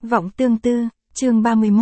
Vọng tương tư, chương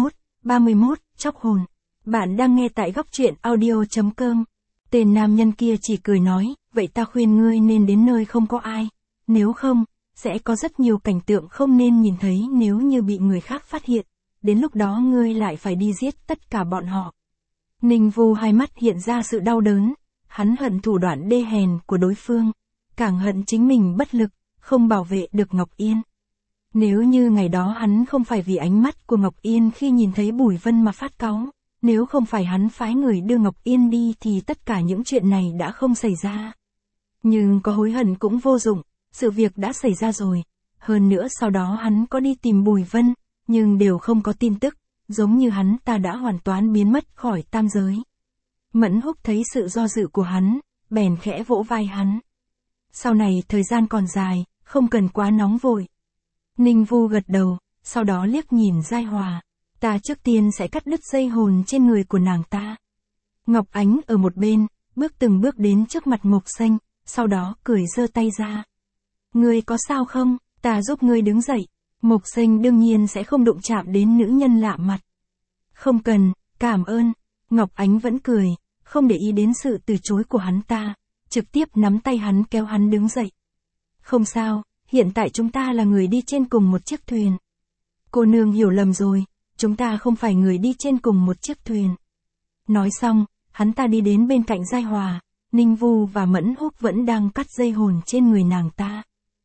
31, chóc hồn. Bạn đang nghe tại góc truyện audio.com. Tên nam nhân kia chỉ cười nói, vậy ta khuyên ngươi nên đến nơi không có ai. Nếu không, sẽ có rất nhiều cảnh tượng không nên nhìn thấy nếu như bị người khác phát hiện. Đến lúc đó ngươi lại phải đi giết tất cả bọn họ. Ninh Vu hai mắt hiện ra sự đau đớn. Hắn hận thủ đoạn đê hèn của đối phương. Càng hận chính mình bất lực, không bảo vệ được Ngọc Yên. Nếu như ngày đó hắn không phải vì ánh mắt của Ngọc Yên khi nhìn thấy Bùi Vân mà phát cáu, nếu không phải hắn phái người đưa Ngọc Yên đi thì tất cả những chuyện này đã không xảy ra. Nhưng có hối hận cũng vô dụng, sự việc đã xảy ra rồi. Hơn nữa sau đó hắn có đi tìm Bùi Vân, nhưng đều không có tin tức, giống như hắn ta đã hoàn toàn biến mất khỏi tam giới. Mẫn Húc thấy sự do dự của hắn, bèn khẽ vỗ vai hắn. Sau này thời gian còn dài, không cần quá nóng vội. Ninh Vu gật đầu, sau đó liếc nhìn Giai Hòa. Ta trước tiên sẽ cắt đứt dây hồn trên người của nàng ta. Ngọc Ánh ở một bên, từng bước đến trước mặt Mộc Xanh, sau đó cười giơ tay ra. Ngươi có sao không, ta giúp ngươi đứng dậy. Mộc Xanh đương nhiên sẽ không đụng chạm đến nữ nhân lạ mặt. Không cần, cảm ơn. Ngọc Ánh vẫn cười, không để ý đến sự từ chối của hắn ta, trực tiếp nắm tay hắn kéo hắn đứng dậy. Không sao, hiện tại chúng ta là người đi trên cùng một chiếc thuyền. Cô nương hiểu lầm rồi, chúng ta không phải người đi trên cùng một chiếc thuyền. Nói xong, hắn ta đi đến bên cạnh Giai Hòa, Ninh Vu và Mẫn Húc vẫn đang cắt dây hồn trên người nàng ta.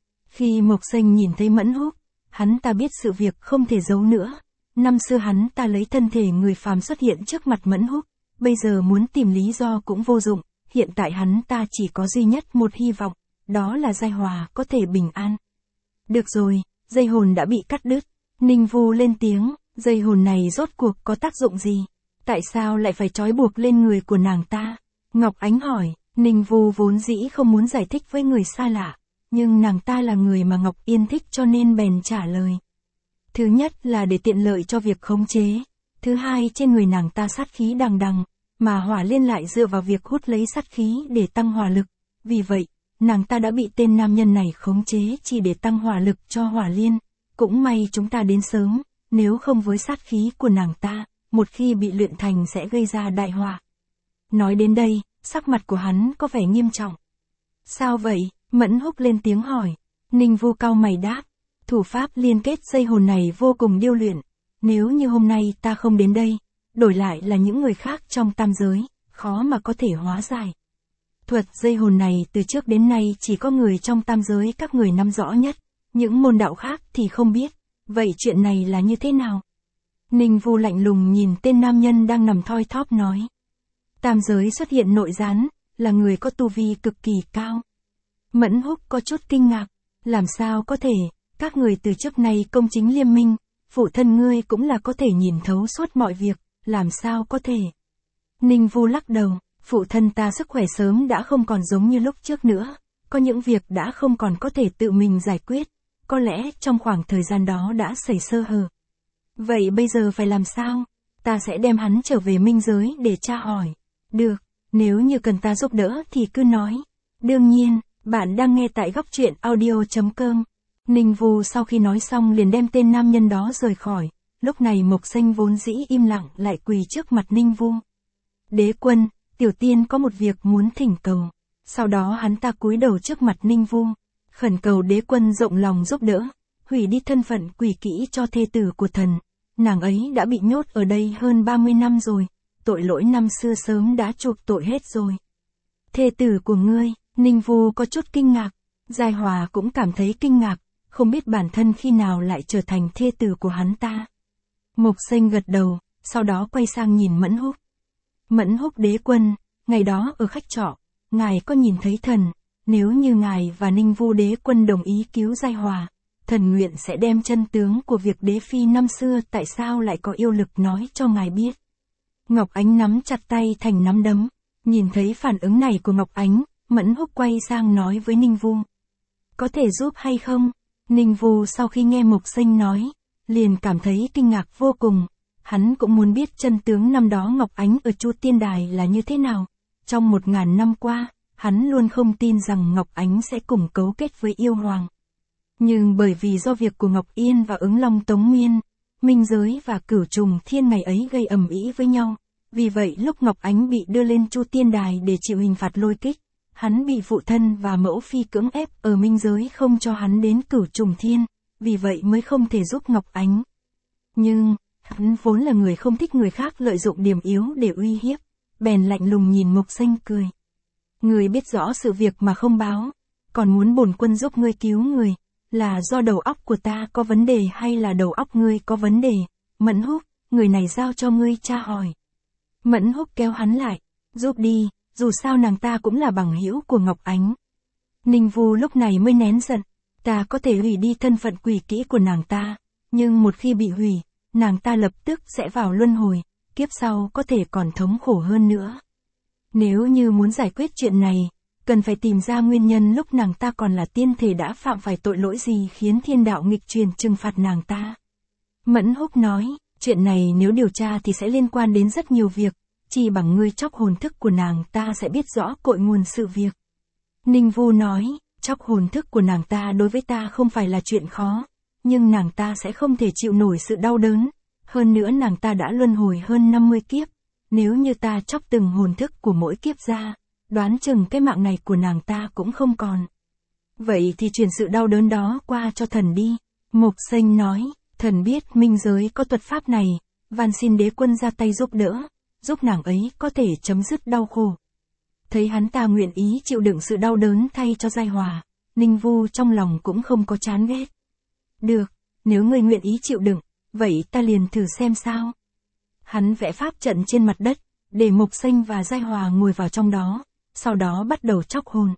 Khi Mộc Xanh nhìn thấy Mẫn Húc, hắn ta biết sự việc không thể giấu nữa. Năm xưa hắn ta lấy thân thể người phàm xuất hiện trước mặt Mẫn Húc, bây giờ muốn tìm lý do cũng vô dụng, hiện tại hắn ta chỉ có duy nhất một hy vọng, đó là Giai Hòa có thể bình an. Được rồi, dây hồn đã bị cắt đứt. Ninh Vu lên tiếng, dây hồn này rốt cuộc có tác dụng gì? Tại sao lại phải trói buộc lên người của nàng ta? Ngọc Ánh hỏi, Ninh Vu vốn dĩ không muốn giải thích với người xa lạ, nhưng nàng ta là người mà Ngọc Yên thích cho nên bèn trả lời. Thứ nhất là để tiện lợi cho việc khống chế. Thứ hai, trên người nàng ta sát khí đằng đằng, mà Hỏa Liên lại dựa vào việc hút lấy sát khí để tăng hỏa lực. Vì vậy, nàng ta đã bị tên nam nhân này khống chế chỉ để tăng hỏa lực cho Hỏa Liên. Cũng may chúng ta đến sớm, nếu không với sát khí của nàng ta, một khi bị luyện thành sẽ gây ra đại họa. Nói đến đây, sắc mặt của hắn có vẻ nghiêm trọng. Sao vậy? Mẫn Húc lên tiếng hỏi. Ninh Vu cau mày đáp, thủ pháp liên kết dây hồn này vô cùng điêu luyện. Nếu như hôm nay ta không đến đây, đổi lại là những người khác trong tam giới, khó mà có thể hóa giải. Thuật dây hồn này từ trước đến nay chỉ có người trong tam giới các người nắm rõ nhất, những môn đạo khác thì không biết. Vậy chuyện này là như thế nào? Ninh Vu lạnh lùng nhìn tên nam nhân đang nằm thoi thóp nói. Tam giới xuất hiện nội gián, là người có tu vi cực kỳ cao. Mẫn Húc có chút kinh ngạc, làm sao có thể, các người từ trước nay công chính liêm minh, phụ thân ngươi cũng là có thể nhìn thấu suốt mọi việc, làm sao có thể. Ninh Vu lắc đầu, phụ thân ta sức khỏe sớm đã không còn giống như lúc trước nữa, có những việc đã không còn có thể tự mình giải quyết, có lẽ trong khoảng thời gian đó đã xảy sơ hở. Vậy bây giờ phải làm sao? Ta sẽ đem hắn trở về minh giới để tra hỏi. Được, nếu như cần ta giúp đỡ thì cứ nói. Đương nhiên, bạn đang nghe tại góc truyện audio.com. Ninh Vu sau khi nói xong liền đem tên nam nhân đó rời khỏi. Lúc này Mộc Xanh vốn dĩ im lặng lại quỳ trước mặt Ninh Vu. Đế quân, tiểu tiên có một việc muốn thỉnh cầu. Sau đó hắn ta cúi đầu trước mặt Ninh Vu, khẩn cầu đế quân rộng lòng giúp đỡ, hủy đi thân phận quỷ kỹ cho thê tử của thần. Nàng ấy đã bị nhốt ở đây hơn 30 năm rồi, tội lỗi năm xưa sớm đã chuộc tội hết rồi. Thê tử của ngươi? Ninh Vu có chút kinh ngạc, Giai Hòa cũng cảm thấy kinh ngạc, không biết bản thân khi nào lại trở thành thê tử của hắn ta. Mộc Xanh gật đầu, sau đó quay sang nhìn Mẫn Húc. Mẫn Húc đế quân, ngày đó ở khách trọ, ngài có nhìn thấy thần, nếu như ngài và Ninh Vu đế quân đồng ý cứu Giai Hòa, thần nguyện sẽ đem chân tướng của việc đế phi năm xưa tại sao lại có yêu lực nói cho ngài biết. Ngọc Ánh nắm chặt tay thành nắm đấm, nhìn thấy phản ứng này của Ngọc Ánh, Mẫn Húc quay sang nói với Ninh Vu. Có thể giúp hay không? Ninh Vu sau khi nghe Mộc Xanh nói, liền cảm thấy kinh ngạc vô cùng. Hắn cũng muốn biết chân tướng năm đó Ngọc Ánh ở Chu Tiên Đài là như thế nào. Trong 1000 năm qua, hắn luôn không tin rằng Ngọc Ánh sẽ cùng cấu kết với yêu hoàng. Nhưng bởi vì do việc của Ngọc Yên và Ứng Long Tống Nguyên, Minh Giới và Cửu Trùng Thiên ngày ấy gây ầm ĩ với nhau. Vì vậy lúc Ngọc Ánh bị đưa lên Chu Tiên Đài để chịu hình phạt lôi kích, hắn bị phụ thân và mẫu phi cưỡng ép ở Minh Giới không cho hắn đến Cửu Trùng Thiên, vì vậy mới không thể giúp Ngọc Ánh. Nhưng, hắn vốn là người không thích người khác lợi dụng điểm yếu để uy hiếp, bèn lạnh lùng nhìn Mộc Xanh cười. Người biết rõ sự việc mà không báo, còn muốn bổn quân giúp ngươi cứu người, là do đầu óc của ta có vấn đề hay là đầu óc ngươi có vấn đề? Mẫn Húc, người này giao cho ngươi tra hỏi. Mẫn Húc kéo hắn lại, giúp đi, dù sao nàng ta cũng là bằng hữu của Ngọc Ánh. Ninh Vu lúc này mới nén giận, ta có thể hủy đi thân phận quỷ kỹ của nàng ta, nhưng một khi bị hủy, nàng ta lập tức sẽ vào luân hồi, kiếp sau có thể còn thống khổ hơn nữa. Nếu như muốn giải quyết chuyện này, cần phải tìm ra nguyên nhân lúc nàng ta còn là tiên thể đã phạm phải tội lỗi gì khiến thiên đạo nghịch truyền trừng phạt nàng ta. Mẫn Húc nói, chuyện này nếu điều tra thì sẽ liên quan đến rất nhiều việc, chỉ bằng ngươi chóc hồn thức của nàng ta sẽ biết rõ cội nguồn sự việc. Ninh Vu nói, chóc hồn thức của nàng ta đối với ta không phải là chuyện khó, nhưng nàng ta sẽ không thể chịu nổi sự đau đớn, hơn nữa nàng ta đã luân hồi hơn 50 kiếp, nếu như ta chóc từng hồn thức của mỗi kiếp ra, đoán chừng cái mạng này của nàng ta cũng không còn. Vậy thì truyền sự đau đớn đó qua cho thần đi. Mộc Xanh nói, thần biết Minh Giới có thuật pháp này, van xin đế quân ra tay giúp đỡ, giúp nàng ấy có thể chấm dứt đau khổ. Thấy hắn ta nguyện ý chịu đựng sự đau đớn thay cho Giai Hòa, Ninh Vu trong lòng cũng không có chán ghét. Được, nếu ngươi nguyện ý chịu đựng, vậy ta liền thử xem sao. Hắn vẽ pháp trận trên mặt đất, để Mộc Xanh và Giai Hòa ngồi vào trong đó, sau đó bắt đầu chóc hồn.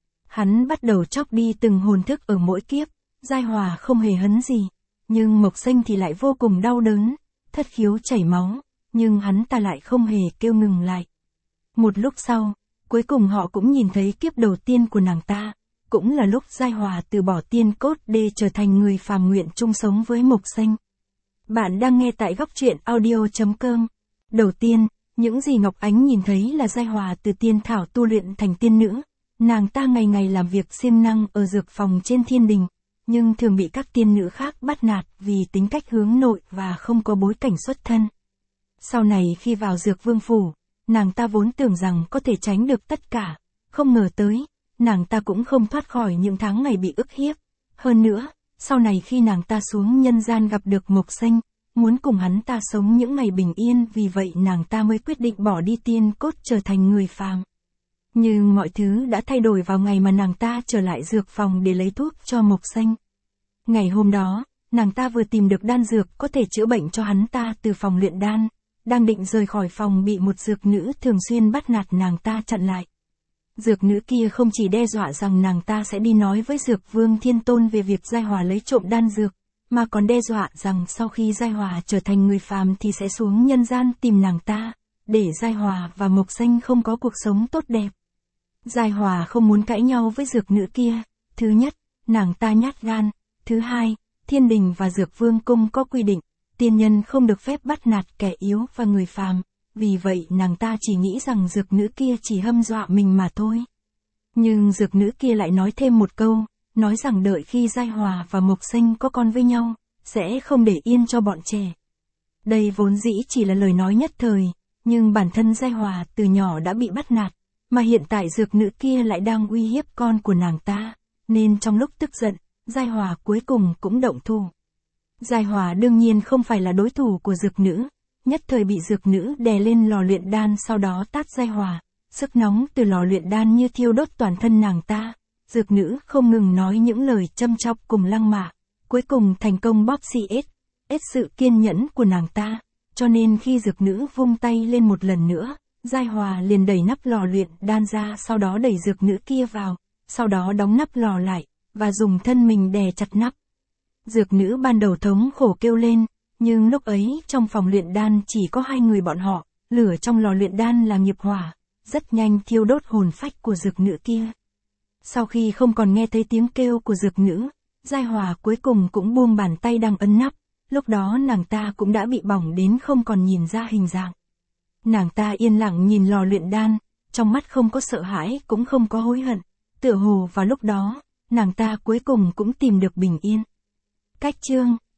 Hắn bắt đầu chóc đi từng hồn thức ở mỗi kiếp, Giai Hòa không hề hấn gì, nhưng Mộc Xanh thì lại vô cùng đau đớn, thất khiếu chảy máu, nhưng hắn ta lại không hề kêu ngừng lại. Một lúc sau, cuối cùng họ cũng nhìn thấy kiếp đầu tiên của nàng ta, cũng là lúc Giai Hòa từ bỏ tiên cốt để trở thành người phàm nguyện chung sống với Mộc Xanh. Bạn đang nghe tại Góc Truyện Audio.com. Đầu tiên, những gì Ngọc Ánh nhìn thấy là Giai Hòa từ tiên thảo tu luyện thành tiên nữ. Nàng ta ngày ngày làm việc siêng năng ở dược phòng trên thiên đình, nhưng thường bị các tiên nữ khác bắt nạt vì tính cách hướng nội và không có bối cảnh xuất thân. Sau này khi vào Dược Vương phủ, nàng ta vốn tưởng rằng có thể tránh được tất cả, không ngờ tới, nàng ta cũng không thoát khỏi những tháng ngày bị ức hiếp. Hơn nữa, sau này khi nàng ta xuống nhân gian gặp được Mộc Xanh, muốn cùng hắn ta sống những ngày bình yên, vì vậy nàng ta mới quyết định bỏ đi tiên cốt trở thành người phàm. Nhưng mọi thứ đã thay đổi vào ngày mà nàng ta trở lại dược phòng để lấy thuốc cho Mộc Xanh. Ngày hôm đó, nàng ta vừa tìm được đan dược có thể chữa bệnh cho hắn ta từ phòng luyện đan, đang định rời khỏi phòng bị một dược nữ thường xuyên bắt nạt nàng ta chặn lại. Dược nữ kia không chỉ đe dọa rằng nàng ta sẽ đi nói với Dược Vương Thiên Tôn về việc Giai Hòa lấy trộm đan dược, mà còn đe dọa rằng sau khi Giai Hòa trở thành người phàm thì sẽ xuống nhân gian tìm nàng ta, để Giai Hòa và Mộc Xanh không có cuộc sống tốt đẹp. Giai Hòa không muốn cãi nhau với dược nữ kia, thứ nhất, nàng ta nhát gan, thứ hai, thiên đình và Dược Vương cung có quy định, tiên nhân không được phép bắt nạt kẻ yếu và người phàm, vì vậy nàng ta chỉ nghĩ rằng dược nữ kia chỉ hâm dọa mình mà thôi. Nhưng dược nữ kia lại nói thêm một câu, nói rằng đợi khi Giai Hòa và Mộc Xanh có con với nhau, sẽ không để yên cho bọn trẻ. Đây vốn dĩ chỉ là lời nói nhất thời, nhưng bản thân Giai Hòa từ nhỏ đã bị bắt nạt, mà hiện tại dược nữ kia lại đang uy hiếp con của nàng ta, nên trong lúc tức giận, Giai Hòa cuối cùng cũng động thủ. Giai Hòa đương nhiên không phải là đối thủ của dược nữ, nhất thời bị dược nữ đè lên lò luyện đan, sau đó tát Giai Hòa, sức nóng từ lò luyện đan như thiêu đốt toàn thân nàng ta. Dược nữ không ngừng nói những lời châm chọc cùng lăng mạ, cuối cùng thành công bóp xịt sự kiên nhẫn của nàng ta, cho nên khi dược nữ vung tay lên một lần nữa, Giai Hòa liền đẩy nắp lò luyện đan ra, sau đó đẩy dược nữ kia vào, sau đó đóng nắp lò lại, và dùng thân mình đè chặt nắp. Dược nữ ban đầu thống khổ kêu lên, nhưng lúc ấy trong phòng luyện đan chỉ có hai người bọn họ, lửa trong lò luyện đan là nghiệp hỏa, rất nhanh thiêu đốt hồn phách của dược nữ kia. Sau khi không còn nghe thấy tiếng kêu của dược nữ, Giai Hòa cuối cùng cũng buông bàn tay đang ấn nắp, lúc đó nàng ta cũng đã bị bỏng đến không còn nhìn ra hình dạng. Nàng ta yên lặng nhìn lò luyện đan, trong mắt không có sợ hãi cũng không có hối hận, tựa hồ vào lúc đó, nàng ta cuối cùng cũng tìm được bình yên. Cách chương